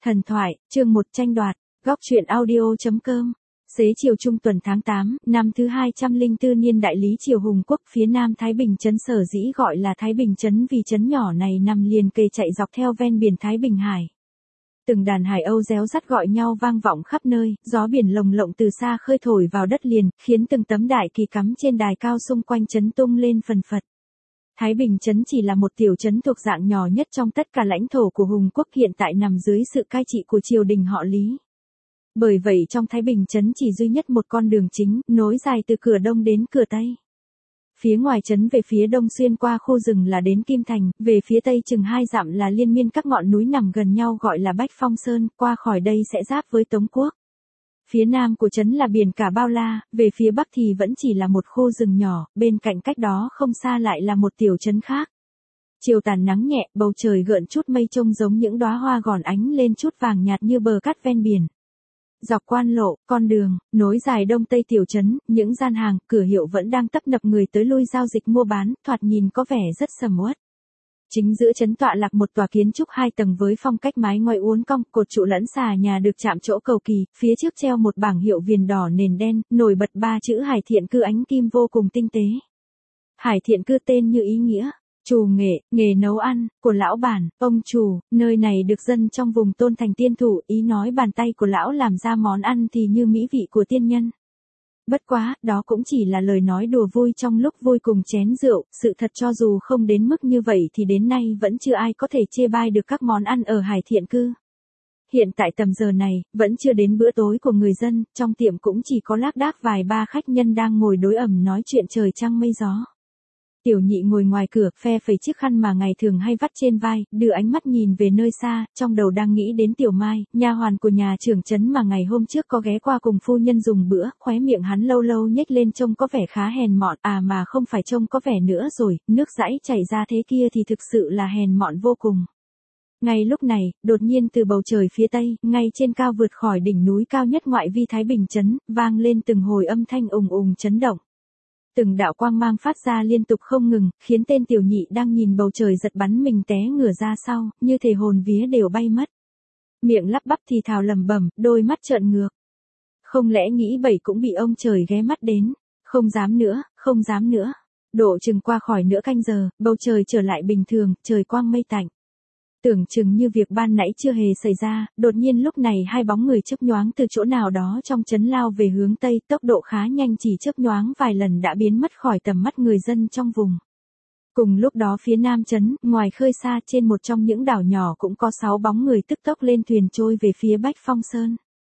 Thần thoại, chương 1 tranh đoạt, góc truyện audio.com. Xế chiều trung tuần tháng 8, năm thứ 204 niên đại Lý Triều Hùng Quốc, phía nam Thái Bình trấn sở dĩ gọi là Thái Bình trấn vì trấn nhỏ này nằm liền kề chạy dọc theo ven biển Thái Bình Hải. Từng đàn hải âu réo rắt gọi nhau vang vọng khắp nơi, gió biển lồng lộng từ xa khơi thổi vào đất liền, khiến từng tấm đại kỳ cắm trên đài cao xung quanh trấn tung lên phần phật. Thái Bình trấn chỉ là một tiểu trấn thuộc dạng nhỏ nhất trong tất cả lãnh thổ của Hùng Quốc, hiện tại nằm dưới sự cai trị của triều đình họ Lý. Bởi vậy trong Thái Bình trấn chỉ duy nhất một con đường chính, nối dài từ cửa đông đến cửa tây. Phía ngoài trấn về phía đông xuyên qua khu rừng là đến Kim Thành, về phía tây chừng 2 dặm là liên miên các ngọn núi nằm gần nhau gọi là Bách Phong Sơn, qua khỏi đây sẽ giáp với Tống Quốc. Phía nam của trấn là biển cả bao la, về phía bắc thì vẫn chỉ là một khu rừng nhỏ, bên cạnh cách đó không xa lại là một tiểu trấn khác. Chiều tàn nắng nhẹ, bầu trời gợn chút mây trông giống những đóa hoa gòn ánh lên chút vàng nhạt như bờ cát ven biển. Dọc quan lộ, con đường, nối dài đông tây tiểu trấn, những gian hàng, cửa hiệu vẫn đang tấp nập người tới lui giao dịch mua bán, thoạt nhìn có vẻ rất sầm uất. Chính giữa trấn tọa lạc một tòa kiến trúc 2 tầng với phong cách mái ngói uốn cong, cột trụ lẫn xà nhà được chạm trổ cầu kỳ, phía trước treo một bảng hiệu viền đỏ nền đen, nổi bật 3 chữ Hải Thiện Cư ánh kim vô cùng tinh tế. Hải Thiện Cư tên như ý nghĩa, trù nghệ, nghề nấu ăn, của lão bản, ông trù, nơi này được dân trong vùng tôn thành tiên thủ, ý nói bàn tay của lão làm ra món ăn thì như mỹ vị của tiên nhân. Bất quá, đó cũng chỉ là lời nói đùa vui trong lúc vui cùng chén rượu, sự thật cho dù không đến mức như vậy thì đến nay vẫn chưa ai có thể chê bai được các món ăn ở Hải Thiện Cư. Hiện tại tầm giờ này, vẫn chưa đến bữa tối của người dân, trong tiệm cũng chỉ có lác đác vài ba khách nhân đang ngồi đối ẩm nói chuyện trời trăng mây gió. Tiểu Nhị ngồi ngoài cửa, phe phẩy chiếc khăn mà ngày thường hay vắt trên vai, đưa ánh mắt nhìn về nơi xa, trong đầu đang nghĩ đến Tiểu Mai, nha hoàn của nhà trưởng trấn mà ngày hôm trước có ghé qua cùng phu nhân dùng bữa, khóe miệng hắn lâu lâu nhếch lên trông có vẻ khá hèn mọn, mà không phải trông có vẻ nữa rồi, nước dãi chảy ra thế kia thì thực sự là hèn mọn vô cùng. Ngay lúc này, đột nhiên từ bầu trời phía tây, ngay trên cao vượt khỏi đỉnh núi cao nhất ngoại vi Thái Bình trấn, vang lên từng hồi âm thanh ùng ùng chấn động. Từng đạo quang mang phát ra liên tục không ngừng, khiến tên Tiểu Nhị đang nhìn bầu trời giật bắn mình té ngửa ra sau, như thể hồn vía đều bay mất. Miệng lắp bắp thì thào lẩm bẩm, đôi mắt trợn ngược. Không lẽ nghĩ bậy cũng bị ông trời ghé mắt đến, không dám nữa, không dám nữa. Độ chừng qua khỏi nửa canh giờ, bầu trời trở lại bình thường, trời quang mây tạnh. Tưởng chừng như việc ban nãy chưa hề xảy ra, đột nhiên lúc này hai bóng người chớp nhoáng từ chỗ nào đó trong trấn lao về hướng tây, tốc độ khá nhanh, chỉ chớp nhoáng vài lần đã biến mất khỏi tầm mắt người dân trong vùng. Cùng lúc đó phía nam trấn, ngoài khơi xa trên một trong những đảo nhỏ cũng có 6 bóng người tức tốc lên thuyền trôi về phía Bách Phong Sơn.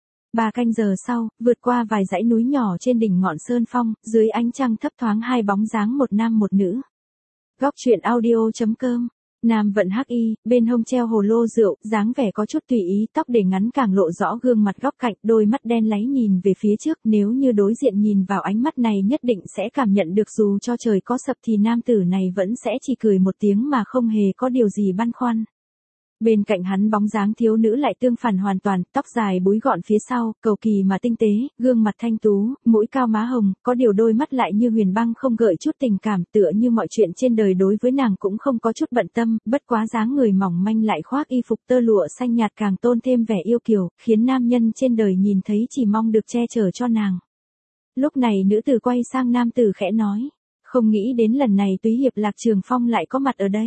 3 canh giờ sau, vượt qua vài dãy núi nhỏ trên đỉnh ngọn sơn phong, dưới ánh trăng thấp thoáng 2 bóng dáng, một nam một nữ. Góc truyện audio.com. Nam vận hắc y, bên hông treo hồ lô rượu, dáng vẻ có chút tùy ý, tóc để ngắn càng lộ rõ gương mặt góc cạnh, đôi mắt đen láy nhìn về phía trước, nếu như đối diện nhìn vào ánh mắt này nhất định sẽ cảm nhận được dù cho trời có sập thì nam tử này vẫn sẽ chỉ cười một tiếng mà không hề có điều gì băn khoăn. Bên cạnh hắn bóng dáng thiếu nữ lại tương phản hoàn toàn, tóc dài búi gọn phía sau, cầu kỳ mà tinh tế, gương mặt thanh tú, mũi cao má hồng, có điều đôi mắt lại như huyền băng không gợi chút tình cảm, tựa như mọi chuyện trên đời đối với nàng cũng không có chút bận tâm, bất quá dáng người mỏng manh lại khoác y phục tơ lụa xanh nhạt càng tôn thêm vẻ yêu kiều, khiến nam nhân trên đời nhìn thấy chỉ mong được che chở cho nàng. Lúc này nữ tử quay sang nam tử khẽ nói, không nghĩ đến lần này Túy Hiệp Lạc Trường Phong lại có mặt ở đây.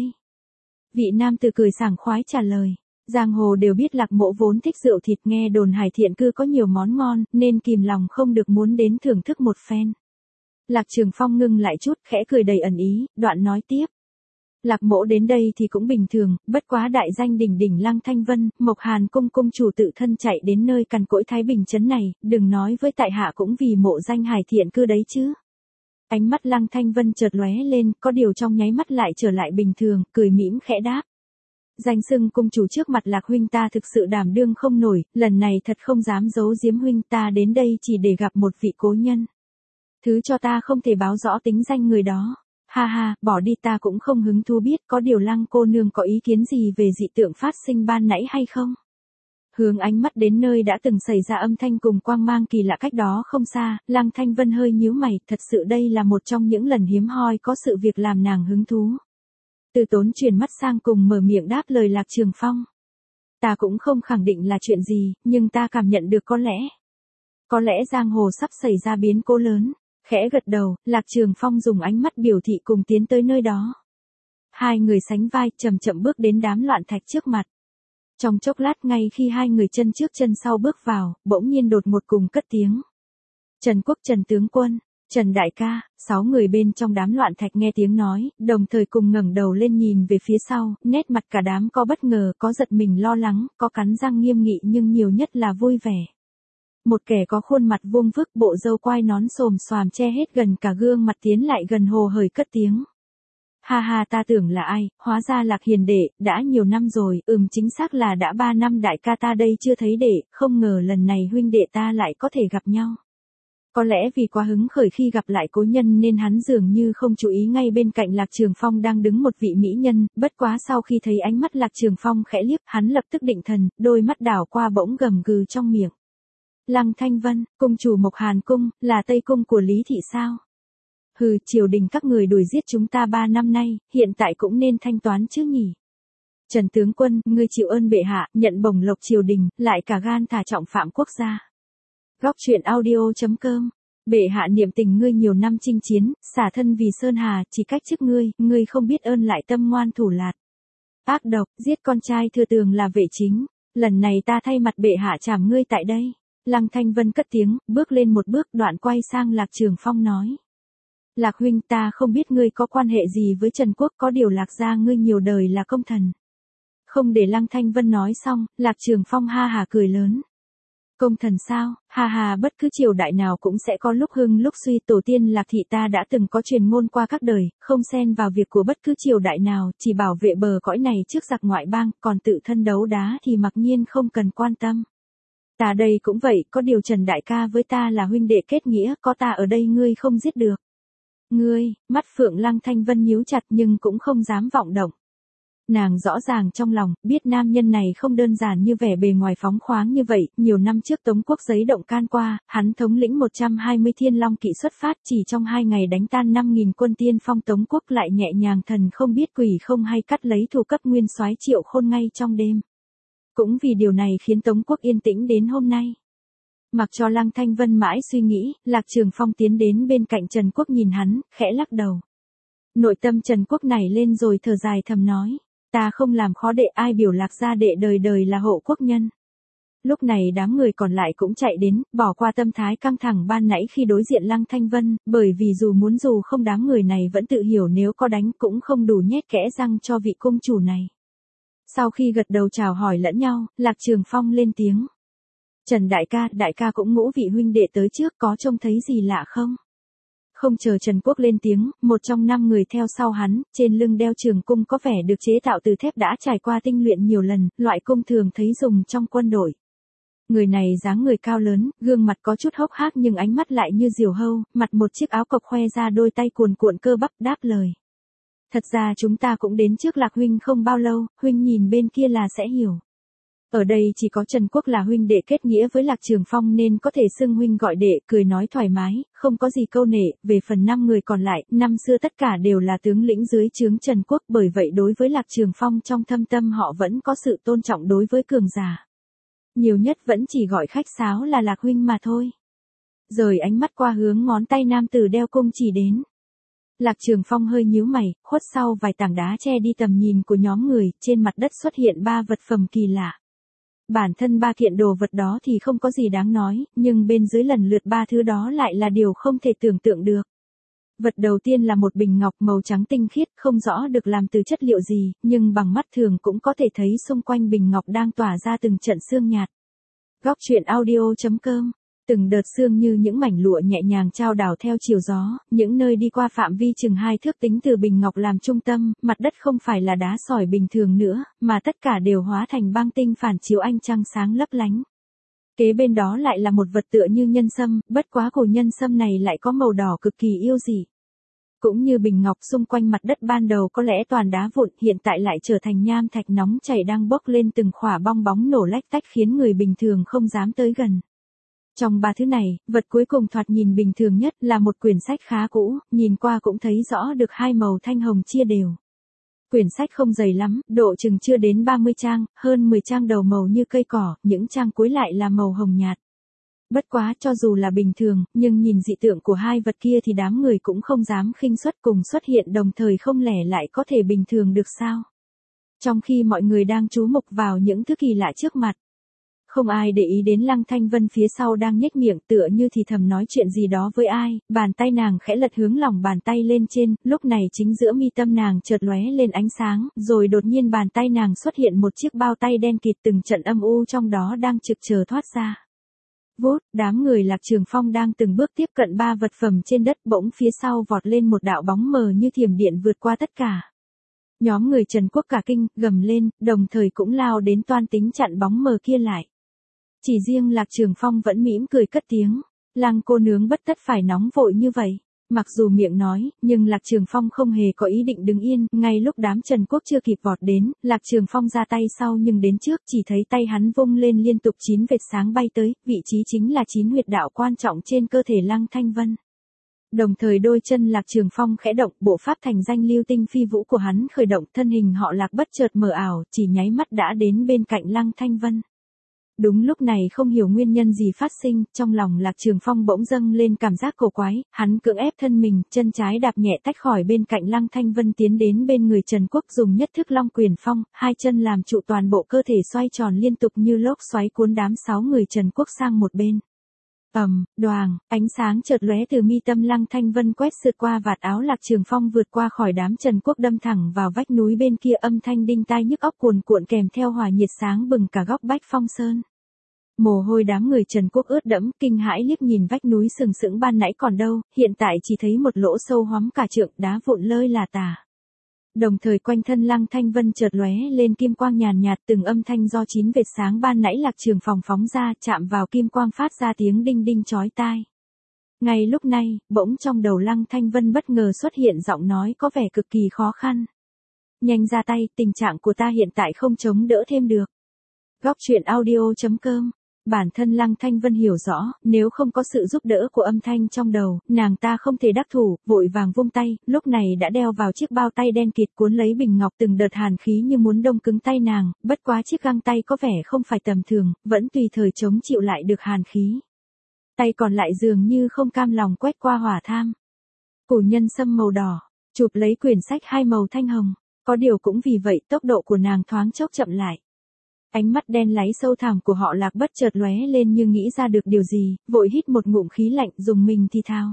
Vị nam tử cười sảng khoái trả lời, giang hồ đều biết Lạc Mỗ vốn thích rượu thịt, nghe đồn Hải Thiện Cư có nhiều món ngon, nên kìm lòng không được muốn đến thưởng thức một phen. Lạc Trường Phong ngưng lại chút, khẽ cười đầy ẩn ý, đoạn nói tiếp. Lạc Mỗ đến đây thì cũng bình thường, bất quá đại danh đỉnh đỉnh Lăng Thanh Vân, Mộc Hàn cung cung chủ tự thân chạy đến nơi cằn cỗi Thái Bình trấn này, đừng nói với tại hạ cũng vì mộ danh Hải Thiện Cư đấy chứ. Ánh mắt Lăng Thanh Vân chợt lóe lên, có điều trong nháy mắt lại trở lại bình thường, cười mỉm khẽ đáp. Danh xưng cung chủ trước mặt Lạc huynh ta thực sự đảm đương không nổi, lần này thật không dám giấu giếm huynh, ta đến đây chỉ để gặp một vị cố nhân. Thứ cho ta không thể báo rõ tính danh người đó. Ha ha, bỏ đi, ta cũng không hứng thú biết, có điều Lăng cô nương có ý kiến gì về dị tượng phát sinh ban nãy hay không? Hướng ánh mắt đến nơi đã từng xảy ra âm thanh cùng quang mang kỳ lạ cách đó không xa, Lăng Thanh Vân hơi nhíu mày, thật sự đây là một trong những lần hiếm hoi có sự việc làm nàng hứng thú. Từ Tốn chuyển mắt sang cùng mở miệng đáp lời Lạc Trường Phong. Ta cũng không khẳng định là chuyện gì, nhưng ta cảm nhận được có lẽ giang hồ sắp xảy ra biến cố lớn. Khẽ gật đầu, Lạc Trường Phong dùng ánh mắt biểu thị cùng tiến tới nơi đó. Hai người sánh vai, chậm chậm bước đến đám loạn thạch trước mặt. Trong chốc lát ngay khi hai người chân trước chân sau bước vào, bỗng nhiên đột ngột cùng cất tiếng. Trần Quốc, Trần tướng quân, Trần đại ca. 6 người bên trong đám loạn thạch nghe tiếng nói, đồng thời cùng ngẩng đầu lên nhìn về phía sau, nét mặt cả đám có bất ngờ, có giật mình lo lắng, có cắn răng nghiêm nghị nhưng nhiều nhất là vui vẻ. Một kẻ có khuôn mặt vuông vức, bộ râu quai nón xồm xoàm che hết gần cả gương mặt tiến lại gần hồ hởi cất tiếng. Ha ha, ta tưởng là ai, hóa ra Lạc hiền đệ, đã nhiều năm rồi, chính xác là đã 3 năm đại ca ta đây chưa thấy đệ, không ngờ lần này huynh đệ ta lại có thể gặp nhau. Có lẽ vì quá hứng khởi khi gặp lại cố nhân nên hắn dường như không chú ý ngay bên cạnh Lạc Trường Phong đang đứng một vị mỹ nhân, bất quá sau khi thấy ánh mắt Lạc Trường Phong khẽ liếc, hắn lập tức định thần, đôi mắt đảo qua bỗng gầm gừ trong miệng. Lăng Thanh Vân, cung chủ Mộc Hàn Cung, là Tây Cung của Lý Thị sao? Hừ, triều đình các người đuổi giết chúng ta 3 năm nay, hiện tại cũng nên thanh toán chứ nhỉ? Trần tướng quân, ngươi chịu ơn bệ hạ, nhận bổng lộc triều đình, lại cả gan thả trọng phạm quốc gia. Góc truyện audio.com. Bệ hạ niệm tình ngươi nhiều năm chinh chiến, xả thân vì Sơn Hà, chỉ cách chức ngươi không biết ơn lại tâm ngoan thủ lạt. Ác độc, giết con trai thừa tường là vệ chính, lần này ta thay mặt bệ hạ trảm ngươi tại đây. Lăng Thanh Vân cất tiếng, bước lên một bước, đoạn quay sang Lạc Trường Phong nói. Lạc huynh, ta không biết ngươi có quan hệ gì với Trần Quốc, có điều Lạc gia ngươi nhiều đời là công thần. Không để Lăng Thanh Vân nói xong, Lạc Trường Phong ha hà cười lớn. Công thần sao, ha ha, bất cứ triều đại nào cũng sẽ có lúc hưng lúc suy, tổ tiên Lạc thị ta đã từng có truyền ngôn qua các đời, không xen vào việc của bất cứ triều đại nào, chỉ bảo vệ bờ cõi này trước giặc ngoại bang, còn tự thân đấu đá thì mặc nhiên không cần quan tâm. Ta đây cũng vậy, có điều Trần đại ca với ta là huynh đệ kết nghĩa, có ta ở đây ngươi không giết được. Ngươi, mắt Phượng Lăng Thanh Vân nhíu chặt nhưng cũng không dám vọng động. Nàng rõ ràng trong lòng, biết nam nhân này không đơn giản như vẻ bề ngoài phóng khoáng như vậy, nhiều năm trước Tống Quốc giấy động can qua, hắn thống lĩnh 120 thiên long kỵ xuất phát chỉ trong 2 ngày đánh tan 5.000 quân tiên phong Tống Quốc lại nhẹ nhàng thần không biết quỷ không hay cắt lấy thủ cấp nguyên soái Triệu Khôn ngay trong đêm. Cũng vì điều này khiến Tống Quốc yên tĩnh đến hôm nay. Mặc cho Lăng Thanh Vân mãi suy nghĩ, Lạc Trường Phong tiến đến bên cạnh Trần Quốc nhìn hắn, khẽ lắc đầu. Nội tâm Trần Quốc nảy lên rồi thở dài thầm nói. Ta không làm khó đệ, ai biểu Lạc gia đệ đời đời là hộ quốc nhân. Lúc này đám người còn lại cũng chạy đến, bỏ qua tâm thái căng thẳng ban nãy khi đối diện Lăng Thanh Vân, bởi vì dù không đám người này vẫn tự hiểu nếu có đánh cũng không đủ nhét kẽ răng cho vị cung chủ này. Sau khi gật đầu chào hỏi lẫn nhau, Lạc Trường Phong lên tiếng. Trần đại ca cũng ngũ vị huynh đệ tới trước, có trông thấy gì lạ không? Không chờ Trần Quốc lên tiếng, một trong 5 người theo sau hắn, trên lưng đeo trường cung có vẻ được chế tạo từ thép đã trải qua tinh luyện nhiều lần, loại cung thường thấy dùng trong quân đội. Người này dáng người cao lớn, gương mặt có chút hốc hác nhưng ánh mắt lại như diều hâu, mặt một chiếc áo cộc khoe ra đôi tay cuồn cuộn cơ bắp đáp lời. Thật ra chúng ta cũng đến trước Lạc huynh không bao lâu, huynh nhìn bên kia là sẽ hiểu. Ở đây chỉ có Trần Quốc là huynh đệ kết nghĩa với Lạc Trường Phong nên có thể xưng huynh gọi đệ, cười nói thoải mái, không có gì câu nệ, về phần 5 người còn lại, năm xưa tất cả đều là tướng lĩnh dưới trướng Trần Quốc, bởi vậy đối với Lạc Trường Phong trong thâm tâm họ vẫn có sự tôn trọng đối với cường giả. Nhiều nhất vẫn chỉ gọi khách sáo là Lạc huynh mà thôi. Rồi ánh mắt qua hướng ngón tay nam tử đeo cung chỉ đến. Lạc Trường Phong hơi nhíu mày, khuất sau vài tảng đá che đi tầm nhìn của nhóm người, trên mặt đất xuất hiện 3 vật phẩm kỳ lạ. Bản thân 3 kiện đồ vật đó thì không có gì đáng nói, nhưng bên dưới lần lượt 3 thứ đó lại là điều không thể tưởng tượng được. Vật đầu tiên là một bình ngọc màu trắng tinh khiết, không rõ được làm từ chất liệu gì, nhưng bằng mắt thường cũng có thể thấy xung quanh bình ngọc đang tỏa ra từng trận sương nhạt. Góc truyện audio.com. Từng đợt sương như những mảnh lụa nhẹ nhàng trao đảo theo chiều gió, những nơi đi qua phạm vi chừng 2 thước tính từ bình ngọc làm trung tâm, mặt đất không phải là đá sỏi bình thường nữa, mà tất cả đều hóa thành băng tinh phản chiếu ánh trăng sáng lấp lánh. Kế bên đó lại là một vật tựa như nhân sâm, bất quá cổ nhân sâm này lại có màu đỏ cực kỳ yêu dị. Cũng như bình ngọc xung quanh mặt đất ban đầu có lẽ toàn đá vụn, hiện tại lại trở thành nham thạch nóng chảy đang bốc lên từng khỏa bong bóng nổ lách tách khiến người bình thường không dám tới gần. Trong 3 thứ này, vật cuối cùng thoạt nhìn bình thường nhất là một quyển sách khá cũ, nhìn qua cũng thấy rõ được 2 màu thanh hồng chia đều. Quyển sách không dày lắm, độ chừng chưa đến 30 trang, hơn 10 trang đầu màu như cây cỏ, những trang cuối lại là màu hồng nhạt. Bất quá cho dù là bình thường, nhưng nhìn dị tượng của hai vật kia thì đám người cũng không dám khinh suất cùng xuất hiện đồng thời không lẽ lại có thể bình thường được sao. Trong khi mọi người đang chú mục vào những thứ kỳ lạ trước mặt. Không ai để ý đến Lăng Thanh Vân phía sau đang nhếch miệng tựa như thì thầm nói chuyện gì đó với ai, bàn tay nàng khẽ lật hướng lòng bàn tay lên trên, lúc này chính giữa mi tâm nàng chợt lóe lên ánh sáng, rồi đột nhiên bàn tay nàng xuất hiện một chiếc bao tay đen kịt từng trận âm u trong đó đang trực chờ thoát ra. Vút, đám người Lạc Trường Phong đang từng bước tiếp cận ba vật phẩm trên đất bỗng phía sau vọt lên một đạo bóng mờ như thiểm điện vượt qua tất cả. Nhóm người Trần Quốc cả kinh, gầm lên, đồng thời cũng lao đến toan tính chặn bóng mờ kia lại. Chỉ riêng Lạc Trường Phong vẫn mỉm cười cất tiếng, Lăng cô nướng bất tất phải nóng vội như vậy. Mặc dù miệng nói, nhưng Lạc Trường Phong không hề có ý định đứng yên, ngay lúc đám Trần Quốc chưa kịp vọt đến, Lạc Trường Phong ra tay sau nhưng đến trước chỉ thấy tay hắn vung lên liên tục 9 vệt sáng bay tới, vị trí chính là 9 huyệt đạo quan trọng trên cơ thể Lăng Thanh Vân. Đồng thời đôi chân Lạc Trường Phong khẽ động, bộ pháp thành danh lưu tinh phi vũ của hắn khởi động, thân hình họ Lạc bất chợt mờ ảo, chỉ nháy mắt đã đến bên cạnh Lăng Thanh Vân. Đúng lúc này không hiểu nguyên nhân gì phát sinh, trong lòng Lạc Trường Phong bỗng dâng lên cảm giác cổ quái, hắn cưỡng ép thân mình, chân trái đạp nhẹ tách khỏi bên cạnh Lăng Thanh Vân tiến đến bên người Trần Quốc dùng nhất thức Long Quyền Phong, hai chân làm trụ toàn bộ cơ thể xoay tròn liên tục như lốc xoáy cuốn đám 6 người Trần Quốc sang một bên. Đoàng, ánh sáng chợt lóe từ mi tâm Lăng Thanh Vân quét sượt qua vạt áo Lạc Trường Phong vượt qua khỏi đám Trần Quốc đâm thẳng vào vách núi bên kia, âm thanh đinh tai nhức óc cuồn cuộn kèm theo hỏa nhiệt sáng bừng cả góc Bách Phong Sơn. Mồ hôi đám người Trần Quốc ướt đẫm, kinh hãi liếc nhìn vách núi sừng sững ban nãy còn đâu, hiện tại chỉ thấy một lỗ sâu hoắm cả trượng, đá vụn lơi là tả. Đồng thời quanh thân Lăng Thanh Vân chợt lóe lên kim quang nhàn nhạt, từng âm thanh do 9 vệt sáng ban nãy Lạc Trường Phong phóng ra, chạm vào kim quang phát ra tiếng đinh đinh chói tai. Ngay lúc này, bỗng trong đầu Lăng Thanh Vân bất ngờ xuất hiện giọng nói có vẻ cực kỳ khó khăn. Nhanh ra tay, tình trạng của ta hiện tại không chống đỡ thêm được. Góc truyện audio.com. Bản thân Lăng Thanh Vân hiểu rõ, nếu không có sự giúp đỡ của âm thanh trong đầu, nàng ta không thể đắc thủ, vội vàng vung tay, lúc này đã đeo vào chiếc bao tay đen kịt cuốn lấy bình ngọc, từng đợt hàn khí như muốn đông cứng tay nàng, bất quá chiếc găng tay có vẻ không phải tầm thường, vẫn tùy thời chống chịu lại được hàn khí. Tay còn lại dường như không cam lòng quét qua hỏa tham. Củ nhân sâm màu đỏ, chụp lấy quyển sách hai màu thanh hồng, có điều cũng vì vậy tốc độ của nàng thoáng chốc chậm lại. Ánh mắt đen láy sâu thẳm của họ Lạc bất chợt lóe lên như nghĩ ra được điều gì, vội hít một ngụm khí lạnh dùng mình thì thào.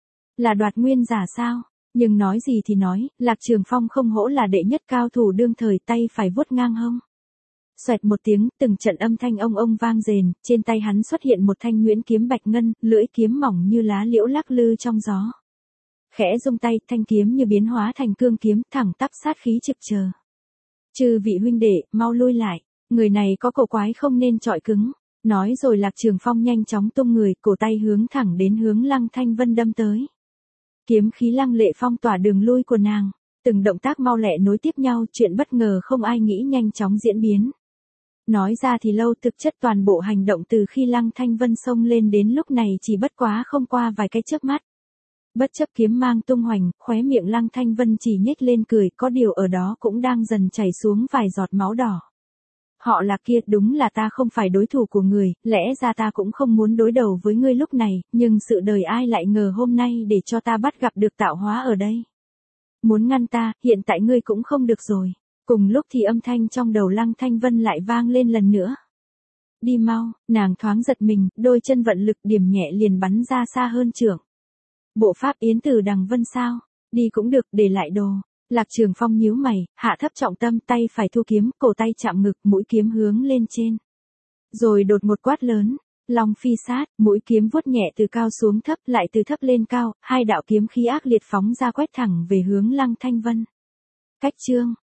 Là Đoạt Nguyên giả sao? Nhưng nói gì thì nói, Lạc Trường Phong không hổ là đệ nhất cao thủ đương thời, tay phải vuốt ngang hông. Xoẹt một tiếng, từng trận âm thanh ông vang rền, trên tay hắn xuất hiện một thanh nhuyễn kiếm bạch ngân, lưỡi kiếm mỏng như lá liễu lắc lư trong gió. Khẽ rung tay, thanh kiếm như biến hóa thành cương kiếm, thẳng tắp sát khí trực chờ. Chư vị huynh đệ, mau lui lại. Người này có cổ quái không nên chọi cứng. Nói rồi Lạc Trường Phong nhanh chóng tung người, cổ tay hướng thẳng đến hướng Lăng Thanh Vân đâm tới. Kiếm khí lăng lệ phong tỏa đường lui của nàng. Từng động tác mau lẹ nối tiếp nhau, chuyện bất ngờ không ai nghĩ nhanh chóng diễn biến. Nói ra thì lâu, thực chất toàn bộ hành động từ khi Lăng Thanh Vân xông lên đến lúc này chỉ bất quá không qua vài cái chớp mắt. Bất chấp kiếm mang tung hoành, khóe miệng Lăng Thanh Vân chỉ nhếch lên cười, có điều ở đó cũng đang dần chảy xuống vài giọt máu đỏ. Họ Lạc kia, đúng là ta không phải đối thủ của người, lẽ ra ta cũng không muốn đối đầu với ngươi lúc này, nhưng sự đời ai lại ngờ hôm nay để cho ta bắt gặp được tạo hóa ở đây. Muốn ngăn ta, hiện tại ngươi cũng không được rồi. Cùng lúc thì âm thanh trong đầu Lăng Thanh Vân lại vang lên lần nữa. Đi mau, nàng thoáng giật mình, đôi chân vận lực điểm nhẹ liền bắn ra xa hơn trượng. Bộ pháp Yến Tử Đằng Vân sao? Đi cũng được, để lại đồ. Lạc Trường Phong nhíu mày, hạ thấp trọng tâm, tay phải thu kiếm, cổ tay chạm ngực, mũi kiếm hướng lên trên. Rồi đột một quát lớn, long phi sát, mũi kiếm vuốt nhẹ từ cao xuống thấp, lại từ thấp lên cao, hai đạo kiếm khí ác liệt phóng ra quét thẳng về hướng Lăng Thanh Vân. Cách chương